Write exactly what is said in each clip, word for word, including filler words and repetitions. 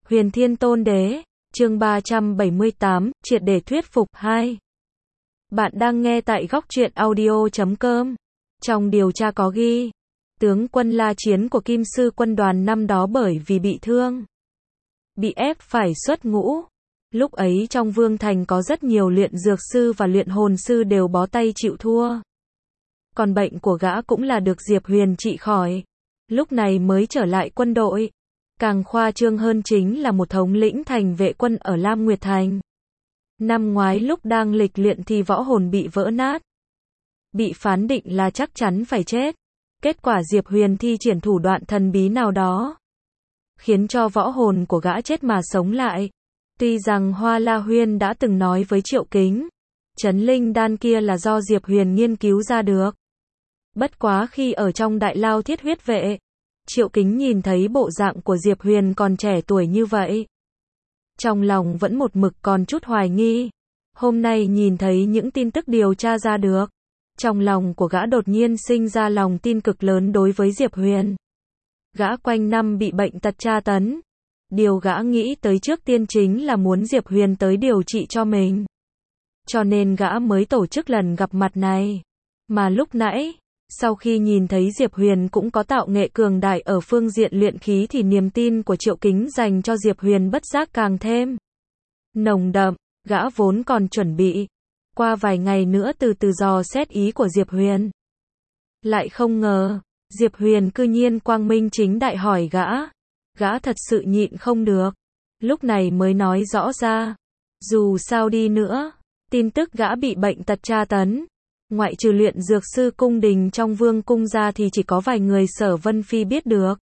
Huyền Thiên Tôn Đế, chương ba trăm bảy mươi tám, triệt để thuyết phục hai. Bạn đang nghe tại góc truyện audio chấm com. Trong điều tra có ghi, tướng quân La Chiến của Kim Sư quân đoàn năm đó bởi vì bị thương, bị ép phải xuất ngũ. Lúc ấy trong Vương Thành có rất nhiều luyện dược sư và luyện hồn sư đều bó tay chịu thua. Còn bệnh của gã cũng là được Diệp Huyền trị khỏi. Lúc này mới trở lại quân đội. Càng khoa trương hơn chính là một thống lĩnh thành vệ quân ở Lam Nguyệt Thành. Năm ngoái lúc đang lịch luyện thì võ hồn bị vỡ nát. Bị phán định là chắc chắn phải chết. Kết quả Diệp Huyền thi triển thủ đoạn thần bí nào đó, khiến cho võ hồn của gã chết mà sống lại. Tuy rằng Hoa La Huyên đã từng nói với Triệu Kính, Chấn Linh đan kia là do Diệp Huyền nghiên cứu ra được. Bất quá khi ở trong Đại Lao Thiết Huyết Vệ, Triệu Kính nhìn thấy bộ dạng của Diệp Huyền còn trẻ tuổi như vậy, trong lòng vẫn một mực còn chút hoài nghi. Hôm nay nhìn thấy những tin tức điều tra ra được, trong lòng của gã đột nhiên sinh ra lòng tin cực lớn đối với Diệp Huyền. Gã quanh năm bị bệnh tật tra tấn. Điều gã nghĩ tới trước tiên chính là muốn Diệp Huyền tới điều trị cho mình. Cho nên gã mới tổ chức lần gặp mặt này. Mà lúc nãy, sau khi nhìn thấy Diệp Huyền cũng có tạo nghệ cường đại ở phương diện luyện khí thì niềm tin của Triệu Kính dành cho Diệp Huyền bất giác càng thêm nồng đậm. Gã vốn còn chuẩn bị qua vài ngày nữa từ từ dò xét ý của Diệp Huyền. Lại không ngờ, Diệp Huyền cư nhiên quang minh chính đại hỏi gã. Gã thật sự nhịn không được. Lúc này mới nói rõ ra. Dù sao đi nữa, tin tức gã bị bệnh tật tra tấn, ngoại trừ luyện dược sư cung đình trong Vương cung ra thì chỉ có vài người Sở Vân Phi biết được.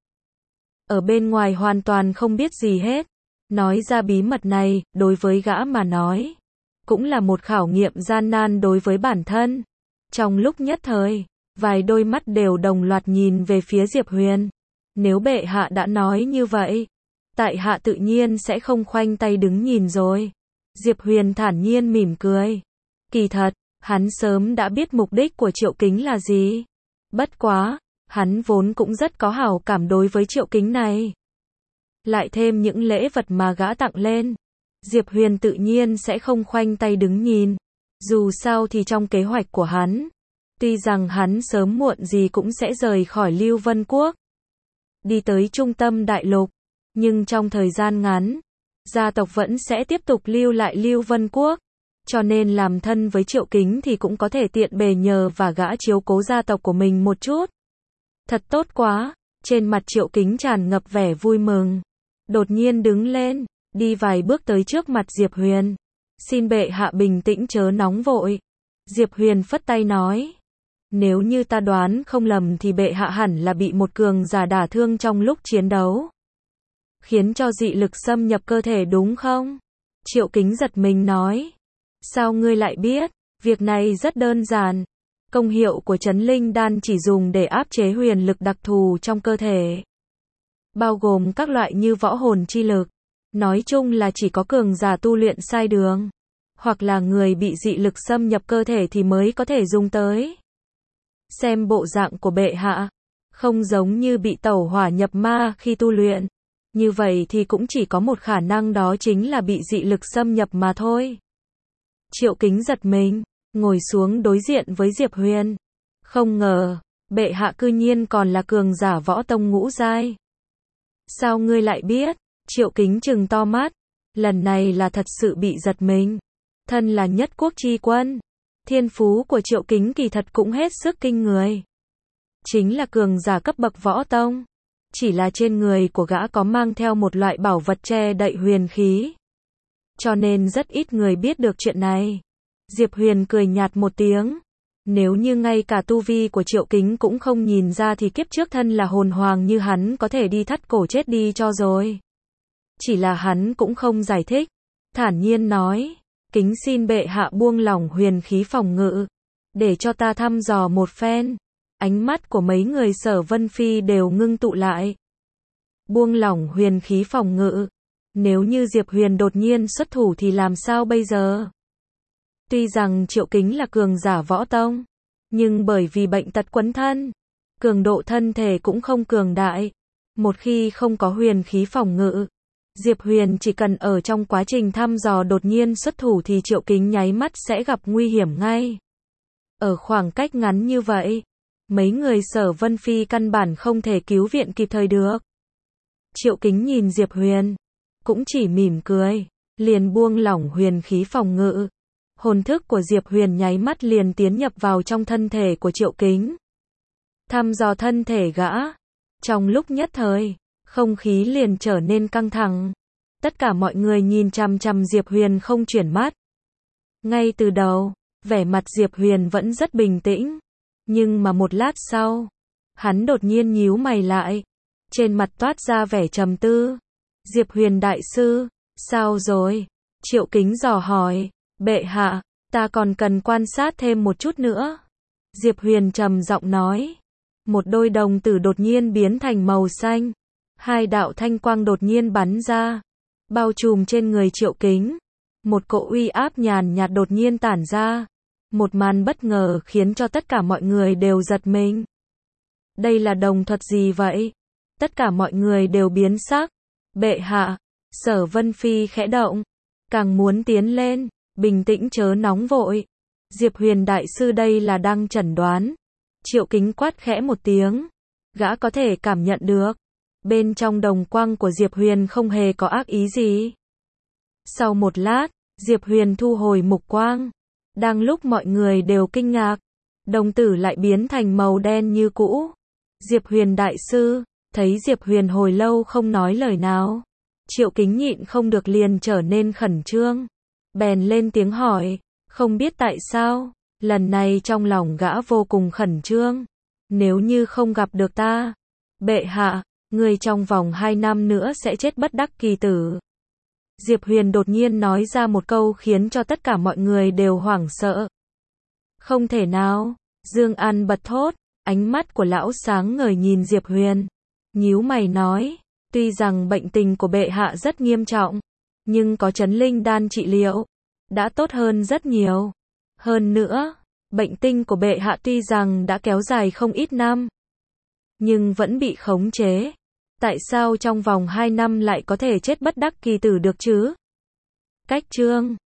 Ở bên ngoài hoàn toàn không biết gì hết. Nói ra bí mật này, đối với gã mà nói, cũng là một khảo nghiệm gian nan đối với bản thân. Trong lúc nhất thời, vài đôi mắt đều đồng loạt nhìn về phía Diệp Huyền. Nếu bệ hạ đã nói như vậy, tại hạ tự nhiên sẽ không khoanh tay đứng nhìn rồi. Diệp Huyền thản nhiên mỉm cười. Kỳ thật, hắn sớm đã biết mục đích của Triệu Kính là gì. Bất quá, hắn vốn cũng rất có hảo cảm đối với Triệu Kính này. Lại thêm những lễ vật mà gã tặng lên, Diệp Huyền tự nhiên sẽ không khoanh tay đứng nhìn. Dù sao thì trong kế hoạch của hắn, tuy rằng hắn sớm muộn gì cũng sẽ rời khỏi Lưu Vân Quốc, đi tới trung tâm đại lục, nhưng trong thời gian ngắn, gia tộc vẫn sẽ tiếp tục lưu lại Lưu Vân Quốc, cho nên làm thân với Triệu Kính thì cũng có thể tiện bề nhờ và gã chiếu cố gia tộc của mình một chút. Thật tốt quá, trên mặt Triệu Kính tràn ngập vẻ vui mừng. Đột nhiên đứng lên, đi vài bước tới trước mặt Diệp Huyền. Xin bệ hạ bình tĩnh chớ nóng vội. Diệp Huyền phất tay nói. Nếu như ta đoán không lầm thì bệ hạ hẳn là bị một cường giả đả thương trong lúc chiến đấu, khiến cho dị lực xâm nhập cơ thể đúng không? Triệu Kính giật mình nói. Sao ngươi lại biết? Việc này rất đơn giản. Công hiệu của Chấn Linh đan chỉ dùng để áp chế huyền lực đặc thù trong cơ thể, bao gồm các loại như võ hồn chi lực. Nói chung là chỉ có cường giả tu luyện sai đường, hoặc là người bị dị lực xâm nhập cơ thể thì mới có thể dùng tới. Xem bộ dạng của bệ hạ, không giống như bị tẩu hỏa nhập ma khi tu luyện. Như vậy thì cũng chỉ có một khả năng, đó chính là bị dị lực xâm nhập mà thôi. Triệu Kính giật mình, ngồi xuống đối diện với Diệp Huyền. Không ngờ, bệ hạ cư nhiên còn là cường giả võ tông ngũ giai. Sao ngươi lại biết? Triệu Kính trừng to mắt. Lần này là thật sự bị giật mình. Thân là nhất quốc chi quân, thiên phú của Triệu Kính kỳ thật cũng hết sức kinh người. Chính là cường giả cấp bậc võ tông. Chỉ là trên người của gã có mang theo một loại bảo vật che đậy huyền khí, cho nên rất ít người biết được chuyện này. Diệp Huyền cười nhạt một tiếng. Nếu như ngay cả tu vi của Triệu Kính cũng không nhìn ra thì kiếp trước thân là hồn hoàng như hắn có thể đi thắt cổ chết đi cho rồi. Chỉ là hắn cũng không giải thích, thản nhiên nói. Kính xin bệ hạ buông lỏng huyền khí phòng ngự, để cho ta thăm dò một phen. Ánh mắt của mấy người Sở Vân Phi đều ngưng tụ lại. Buông lỏng huyền khí phòng ngự. Nếu như Diệp Huyền đột nhiên xuất thủ thì làm sao bây giờ? Tuy rằng Triệu Kính là cường giả võ tông, nhưng bởi vì bệnh tật quấn thân, cường độ thân thể cũng không cường đại. Một khi không có huyền khí phòng ngự, Diệp Huyền chỉ cần ở trong quá trình thăm dò đột nhiên xuất thủ thì Triệu Kính nháy mắt sẽ gặp nguy hiểm ngay. Ở khoảng cách ngắn như vậy, mấy người Sở Vân Phi căn bản không thể cứu viện kịp thời được. Triệu Kính nhìn Diệp Huyền, cũng chỉ mỉm cười, liền buông lỏng huyền khí phòng ngự. Hồn thức của Diệp Huyền nháy mắt liền tiến nhập vào trong thân thể của Triệu Kính. Thăm dò thân thể gã. Trong lúc nhất thời, không khí liền trở nên căng thẳng. Tất cả mọi người nhìn chằm chằm Diệp Huyền không chuyển mắt. Ngay từ đầu, vẻ mặt Diệp Huyền vẫn rất bình tĩnh. Nhưng mà một lát sau, hắn đột nhiên nhíu mày lại. Trên mặt toát ra vẻ trầm tư. Diệp Huyền đại sư, sao rồi? Triệu Kính dò hỏi. Bệ hạ, ta còn cần quan sát thêm một chút nữa. Diệp Huyền trầm giọng nói. Một đôi đồng tử đột nhiên biến thành màu xanh. Hai đạo thanh quang đột nhiên bắn ra, bao trùm trên người Triệu Kính. Một cỗ uy áp nhàn nhạt đột nhiên tản ra. Một màn bất ngờ khiến cho tất cả mọi người đều giật mình. Đây là đồng thuật gì vậy? Tất cả mọi người đều biến sắc. Bệ hạ, Sở Vân Phi khẽ động, càng muốn tiến lên, bình tĩnh chớ nóng vội. Diệp Huyền đại sư đây là đang chẩn đoán. Triệu Kính quát khẽ một tiếng. Gã có thể cảm nhận được. Bên trong đồng quang của Diệp Huyền không hề có ác ý gì. Sau một lát, Diệp Huyền thu hồi mục quang. Đang lúc mọi người đều kinh ngạc, đồng tử lại biến thành màu đen như cũ. Diệp Huyền đại sư, thấy Diệp Huyền hồi lâu không nói lời nào. Triệu Kính nhịn không được liền trở nên khẩn trương. Bèn lên tiếng hỏi, không biết tại sao, lần này trong lòng gã vô cùng khẩn trương. Nếu như không gặp được ta, bệ hạ, người trong vòng hai năm nữa sẽ chết bất đắc kỳ tử. Diệp Huyền đột nhiên nói ra một câu khiến cho tất cả mọi người đều hoảng sợ. Không thể nào, Dương An bật thốt, ánh mắt của lão sáng ngời nhìn Diệp Huyền. Nhíu mày nói, tuy rằng bệnh tình của bệ hạ rất nghiêm trọng, nhưng có Chấn Linh đan trị liệu, đã tốt hơn rất nhiều. Hơn nữa, bệnh tình của bệ hạ tuy rằng đã kéo dài không ít năm, nhưng vẫn bị khống chế. Tại sao trong vòng hai năm lại có thể chết bất đắc kỳ tử được chứ? Cách chương